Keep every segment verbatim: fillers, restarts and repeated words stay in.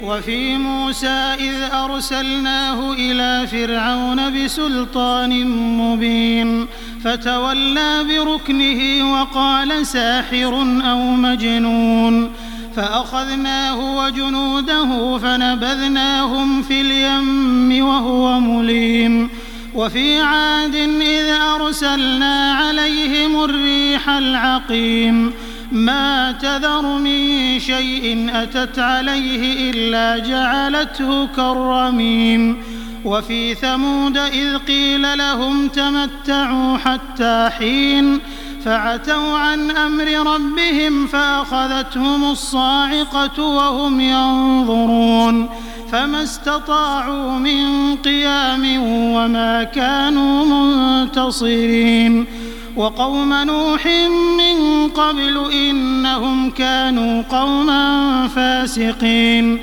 وفي موسى إذ أرسلناه إلى فرعون بسلطان مبين فتولى بركنه وقال ساحر أو مجنون فأخذناه وجنوده فنبذناهم في اليم وهو مليم. وفي عاد إذ أرسلنا عليهم الريح العقيم ما تذر من شيء أتت عليه إلا جعلته كالرميم. وفي ثمود إذ قيل لهم تمتعوا حتى حين فعتوا عن أمر ربهم فأخذتهم الصاعقة وهم ينظرون فما استطاعوا من قيام وما كانوا منتصرين. وقوم نوح من قبل إنهم كانوا قوما فاسقين.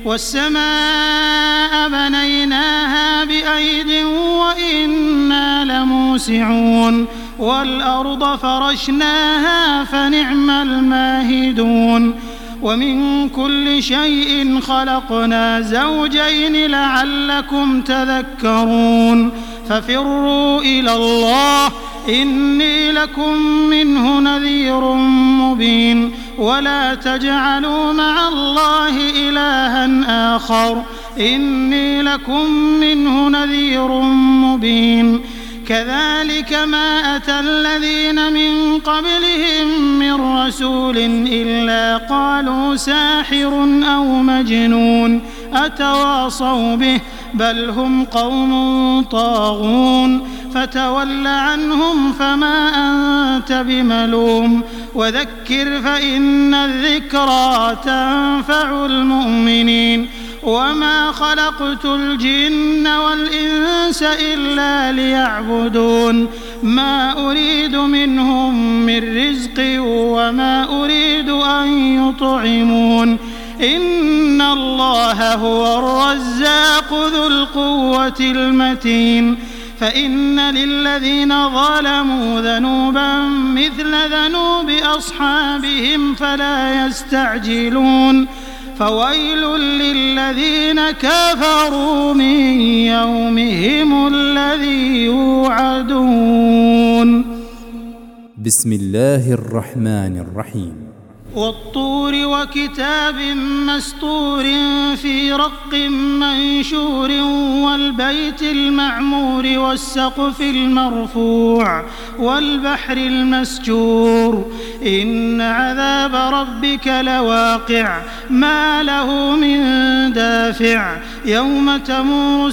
والسماء بنيناها بأيد وإنا لموسعون والأرض فرشناها فنعم الماهدون. ومن كل شيء خلقنا زوجين لعلكم تذكرون. ففروا إلى الله إني لكم منه نذير مبين. ولا تجعلوا مع الله إلها آخر إني لكم منه نذير مبين. كذلك ما أتى الذين من قبلهم من رسول إلا قالوا ساحر أو مجنون أتواصوا به بل هم قوم طاغون. فتول عنهم فما أنت بملوم وذكر فإن الذكرى تنفع المؤمنين. وما خلقت الجن والإنس إلا ليعبدون ما أريد منهم من رزق وما أريد أن يطعمون إن الله هو الرزاق ذو القوة المتين. فإن للذين ظلموا ذنوبا مثل ذنوب أصحابهم فلا يستعجلون. فويل للذين كفروا من يومهم الذي يوعدون. بسم الله الرحمن الرحيم. والطور وكتاب مسطور في رق منشور والبيت المعمور والسقف المرفوع والبحر المسجور إن عذاب ربك لواقع ما له من دافع. يوم تمور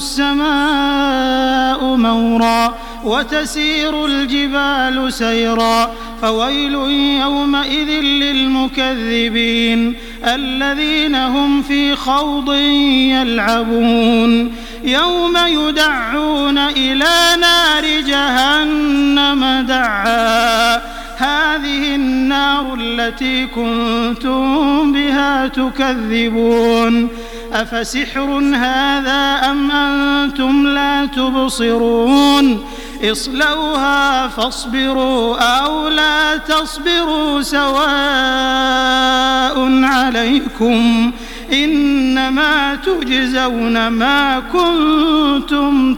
السماء مورا وتسير الجبال سيرا فويل يومئذ للمكذبين الذين هم في خوض يلعبون. يوم يدعون إلى نار جهنم دعا هذه النار التي كنتم بها تكذبون. أفسحر هذا أم أنتم لا تبصرون اصلوها فاصبروا أو لا تصبروا سواء عليكم إنما تجزون ما كنتم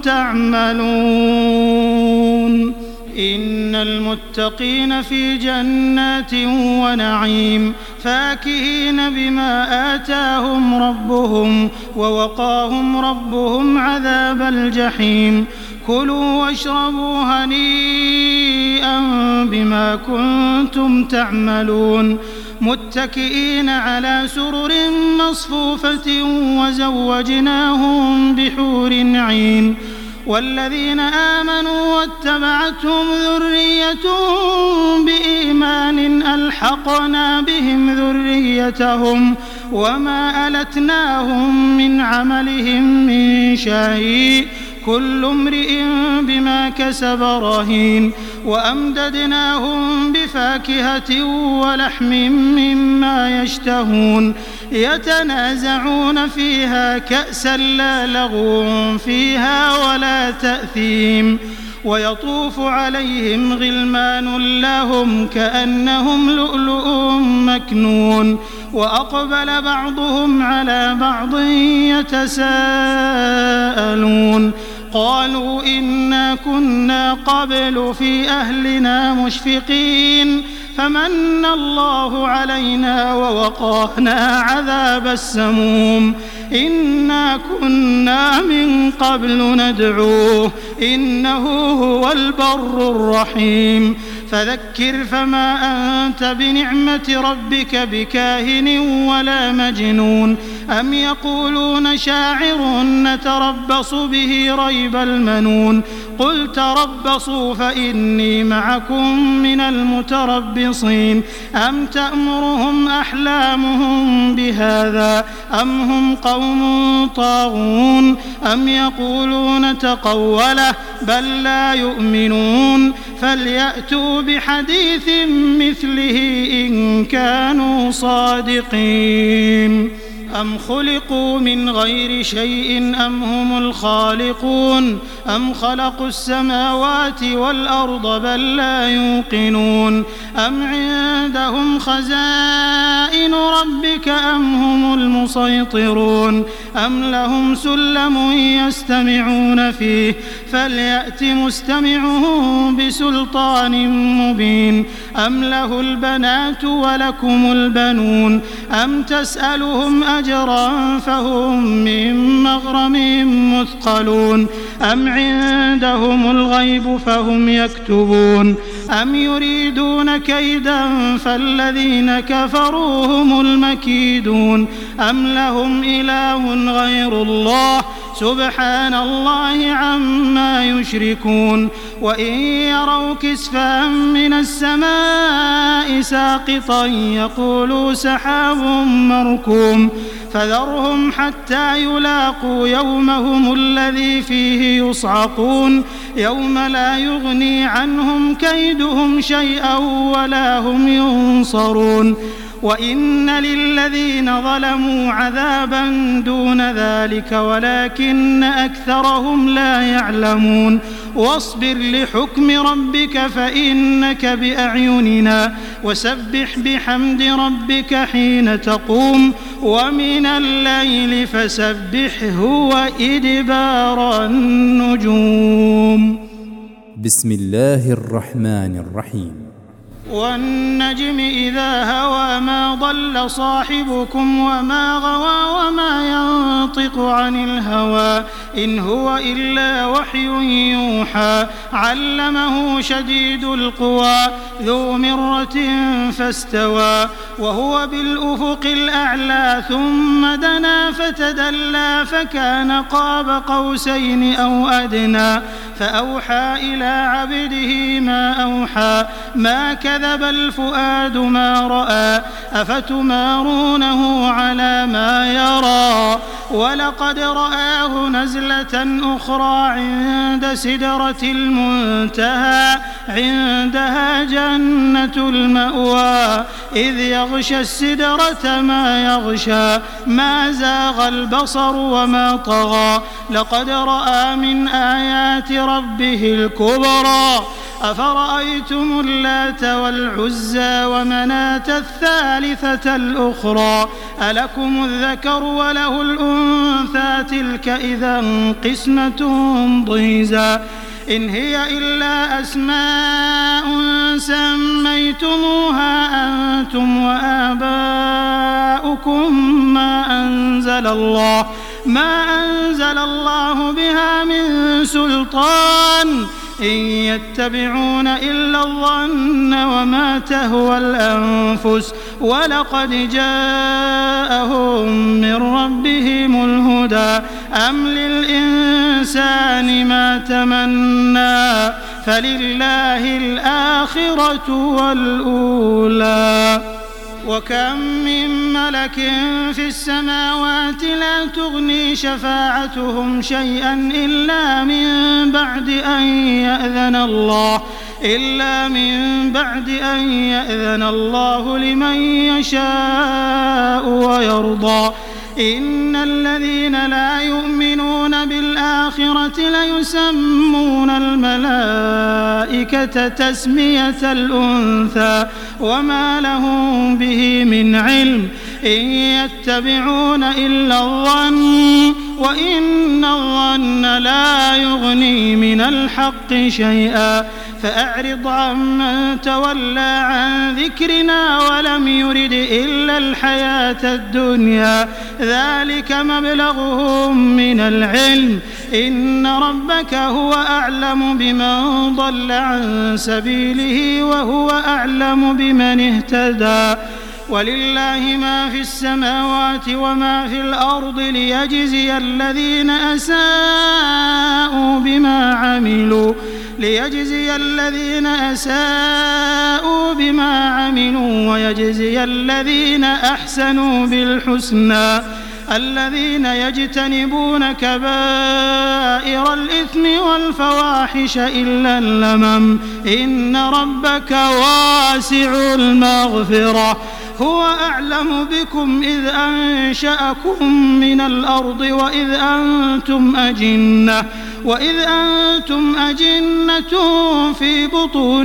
تعملون. إن المتقين في جنات ونعيم فاكهين بما آتاهم ربهم ووقاهم ربهم عذاب الجحيم. كلوا واشربوا هنيئا بما كنتم تعملون متكئين على سرر مصفوفة وزوجناهم بحور عين. والذين آمنوا واتبعتهم ذريتهم بإيمان ألحقنا بهم ذريتهم وما ألتناهم من عملهم من شيء كل امرئ بما كسب رهين. وأمددناهم بفاكهة ولحم مما يشتهون يتنازعون فيها كأسا لا لغو فيها ولا تأثيم. ويطوف عليهم غلمان لهم كأنهم لؤلؤ مكنون وأقبل بعضهم على بعض يتساءلون قالوا إنا كنا قبل في أهلنا مشفقين فمن الله علينا ووقانا عذاب السموم إنا كنا من قبل ندعوه إنه هو البر الرحيم فذكر فما أنت بنعمة ربك بكاهن ولا مجنون أم يقولون شاعر نتربص به ريب المنون قل تربصوا فإني معكم من المتربصين أم تأمرهم أحلامهم بهذا أم هم قوم طاغون أم يقولون تقوله بل لا يؤمنون فليأتوا بحديث مثله إن كانوا صادقين أم خلقوا من غير شيء أم هم الخالقون أم خلقوا السماوات والأرض بل لا يوقنون أم عندهم خزائن ربك أم هم المسيطرون أم لهم سلم يستمعون فيه فليأت مستمعهم بسلطان مبين أم له البنات ولكم البنون أم تسألهم أجرا فهم من مغرم مثقلون أم عندهم الغيب فهم يكتبون أم يريدون كيدا فالذين كفروا هم المكيدون أم لهم إله غير الله سبحان الله عما يشركون وإن يروا كسفا من السماء ساقطا يقولوا سحاب مركوم فذرهم حتى يلاقوا يومهم الذي فيه يصعقون يوم لا يغني عنهم كيدهم شيئا ولا هم ينصرون وإن للذين ظلموا عذابا دون ذلك ولكن أكثرهم لا يعلمون واصبر لحكم ربك فإنك بأعيننا وسبح بحمد ربك حين تقوم ومن الليل فسبحه وإدبار النجوم. بسم الله الرحمن الرحيم. والنجم إذا هوى ما ضل صاحبكم وما غوى وما ينطق عن الهوى إن هو إلا وحي يوحى علمه شديد القوى ذو مرة فاستوى وهو بالأفق الأعلى ثم دنا فتدلى فكان قاب قوسين أو أدنى فأوحى إلى عبده ما أوحى ما كذب الفؤاد ما رأى أفتمارونه على ما يرى ولقد رآه نزلة أخرى عند سدرة المنتهى عندها جنة المأوى إذ يغشى السدرة ما يغشى ما زاغ البصر وما طغى لقد رأى من آيات ربه الكبرى أفرأيتم اللات والعزى ومناة الثالثة الأخرى ألكم الذكر وله الأنثى تلك إذا قسمة ضيزى إن هي إلا أسماء سميتموها أنتم وآباؤكم ما أنزل الله ما أنزل الله بها من سلطان إن يتبعون إلا الظن وما تهوى الأنفس ولقد جاءهم من ربهم الهدى أم للإنسان ما تمنى فلله الآخرة والأولى وكم من ملك في السماوات لا تغني شفاعتهم شيئا إلا من بعد أن يأذن الله إلا من بعد أن يأذن الله لمن يشاء ويرضى إن الذين لا يؤمنون بالآخرة ليسمون الملائكة تسمية الأنثى وما لهم به من علم إن يتبعون إلا الظن وإن الظن لا يغني من الحق شيئا فأعرض عمن تولى عن ذكرنا ولم يرد إلا الحياة الدنيا ذلك مبلغهم من العلم إن ربك هو أعلم بمن ضل عن سبيله وهو أعلم بمن اهتدى ولله ما في السماوات وما في الأرض ليجزي الذين أساءوا بما عملوا ليجزي الذين أساءوا بما عملوا ويجزي الذين أحسنوا بالحسنى الذين يجتنبون كبائر الإثم والفواحش إلا اللمم إن ربك واسع المغفرة هو أعلم بكم إذ أنشأكم من الأرض وإذ أنتم أجنة وإذ أنتم أجنة في بطون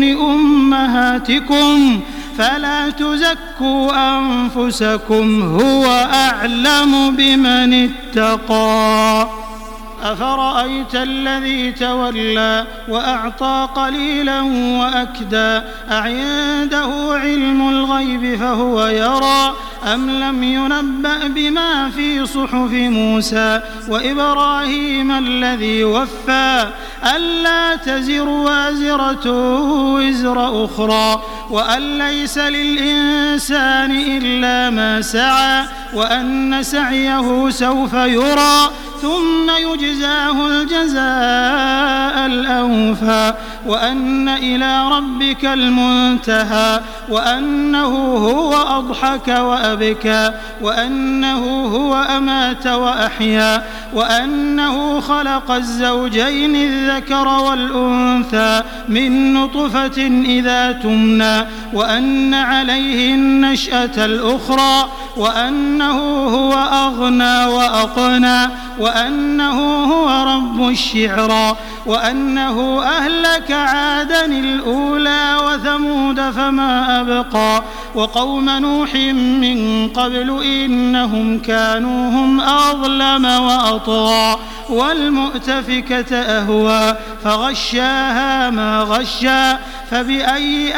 أمهاتكم فلا تزكوا أنفسكم هو أعلم بمن اتقى أفرأيت الذي تولى وأعطى قليلا وأكدى أعنده علم الغيب فهو يرى أم لم ينبأ بما في صحف موسى وإبراهيم الذي وفى ألا تزر وازرة وزر أخرى وأن ليس للإنسان إلا ما سعى وأن سعيه سوف يرى ثم يجزاه الجزاء الأوفى وأن إلى ربك المنتهى وأنه هو أضحك وأبكى وأنه هو أمات وأحيا وأنه خلق الزوجين الذكر والأنثى من نطفة إذا تمنى وأن عليه النشأة الأخرى وأنه هو أغنى وأقنى وأنه هو رب الشعرى وأنه أهلك عادا الأولى وثمود فما أبقى وقوم نوح من قبل إنهم كانوا هم أظلم وأطغى والمؤتفكة أهوى فغشاها ما غشى فبأي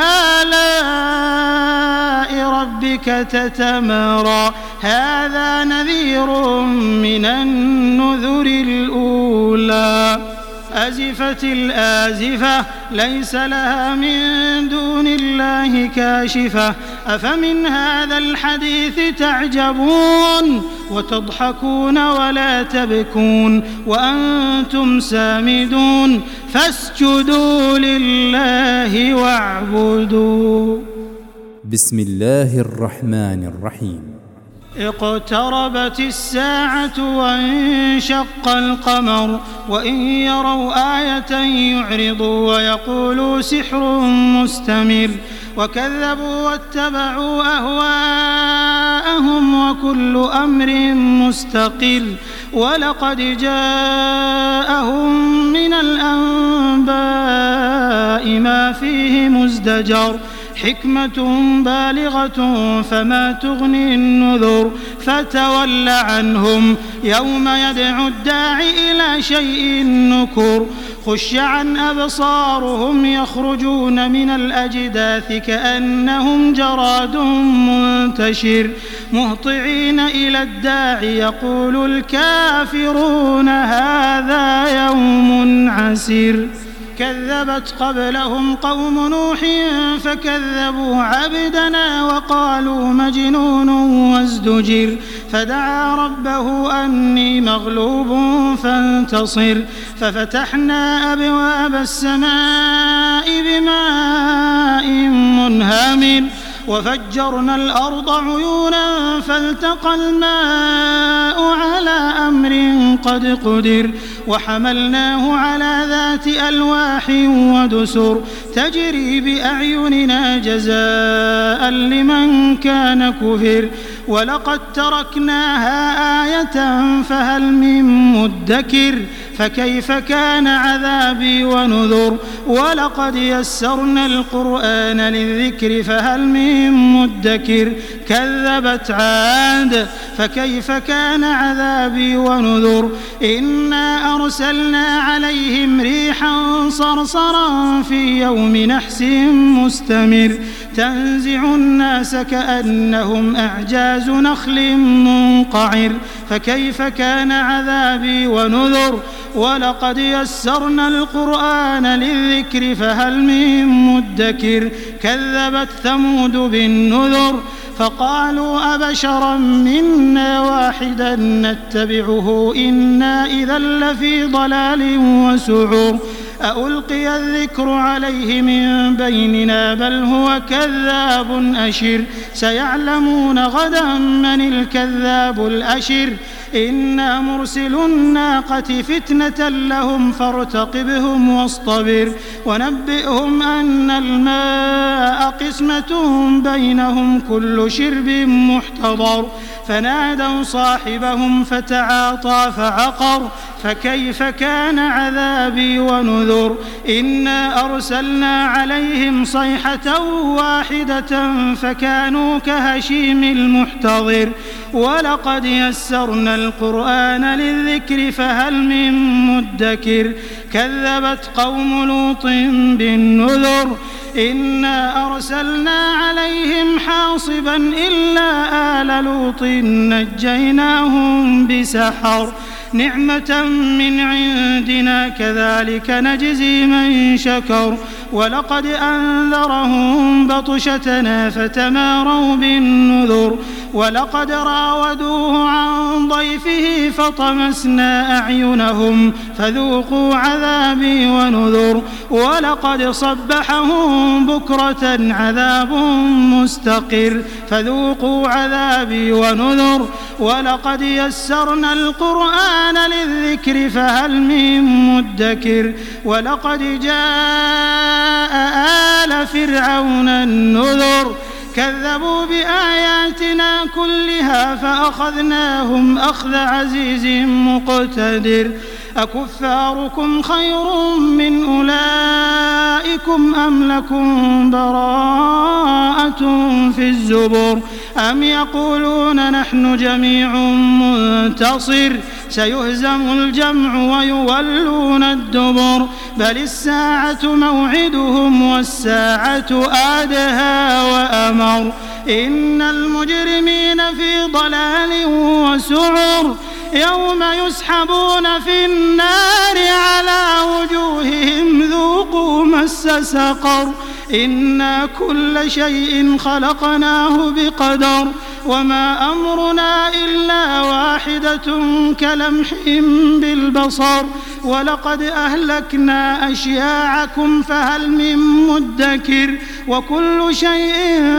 آلاء ربك تتمارى هذا نذير من النذر الأولى أزفت الآزفة ليس لها من دون الله كاشفة أفمن هذا الحديث تعجبون وتضحكون ولا تبكون وأنتم سامدون فاسجدوا لله واعبدوا. بسم الله الرحمن الرحيم. اقتربت الساعة وانشق القمر وإن يروا آية يعرضوا ويقولوا سحر مستمر وكذبوا واتبعوا أهواءهم وكل أمر مستقر ولقد جاءهم من الأنباء ما فيه مزدجر حكمة بالغة فما تغني النذر فتول عنهم يوم يدعو الداعي إلى شيء نكر خش عن أبصارهم يخرجون من الأجداث كأنهم جراد منتشر مهطعين إلى الداعي يقول الكافرون هذا يوم عسير كذبت قبلهم قوم نوح فكذبوا عبدنا وقالوا مجنون وازدجر فدعا ربه أني مغلوب فانتصر ففتحنا أبواب السماء بماء منهمر وفجرنا الأرض عيونا فالتقى الماء على أمر قد قدر وحملناه على ذات ألواح ودسر تجري بأعيننا جزاء لمن كان كفر ولقد تركناها آية فهل من مدكر فكيف كان عذابي ونذر ولقد يسرنا القرآن للذكر فهل من مدكر كذبت عاد فكيف كان عذابي ونذر إنا أرسلنا عليهم ريحا صرصرا في يوم نحس مستمر تنزع الناس كأنهم أعجاز نخل منقعر فكيف كان عذابي ونذر ولقد يسرنا القرآن للذكر فهل من مدكر كذبت ثمود بالنذر فقالوا أبشرا منا واحدا نتبعه إنا إذا لفي ضلال وسعور أألقي الذكر عليه من بيننا بل هو كذاب أشر سيعلمون غدا من الكذاب الأشر إنا مرسل الناقة فتنة لهم فارتقبهم واصطبر ونبئهم أن الماء قسمة بينهم كل شرب محتضر فنادوا صاحبهم فتعاطى فعقر فكيف كان عذابي ونذر إنا أرسلنا عليهم صيحة واحدة فكانوا كهشيم المحتضر ولقد يسرنا القرآن للذكر فهل من مدكر كذبت قوم لوط بالنذر إنا أرسلنا عليهم حاصبا إلا آل لوط نجيناهم بسحر نعمة من عندنا كذلك نجزي من شكر ولقد أنذرهم بطشتنا فتماروا بالنذر ولقد راودوه عن ضيفه فطمسنا أعينهم فذوقوا عذابي ونذر ولقد صبحهم بكرة عذاب مستقر فذوقوا عذابي ونذر ولقد يسرنا القرآن للذكر فهل من مدكر ولقد جاء آل فرعون النذر كذبوا بآياتنا كلها فأخذناهم أخذ عزيز مقتدر أكفاركم خير من أولئكم أم لكم براءة في الزبر أم يقولون نحن جميع منتصر سيهزم الجمع ويولون الدبر بل الساعة موعدهم والساعة أدهى وأمر إن المجرمين في ضلال وسعر يوم يسحبون في النار على وجوههم ذوقوا مس سقر إنا كل شيء خلقناه بقدر وما أمرنا إلا واحدة كلمح بالبصر ولقد أهلكنا أشياعكم فهل من مدكر وكل شيء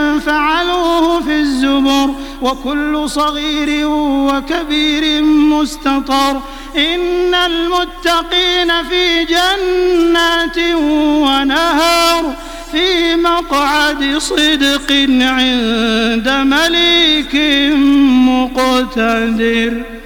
فعلوه في الزبر وكل صغير وكبير مستطر إن المتقين في جنات ونهر في مقعد صدق عند مليك مقتدر.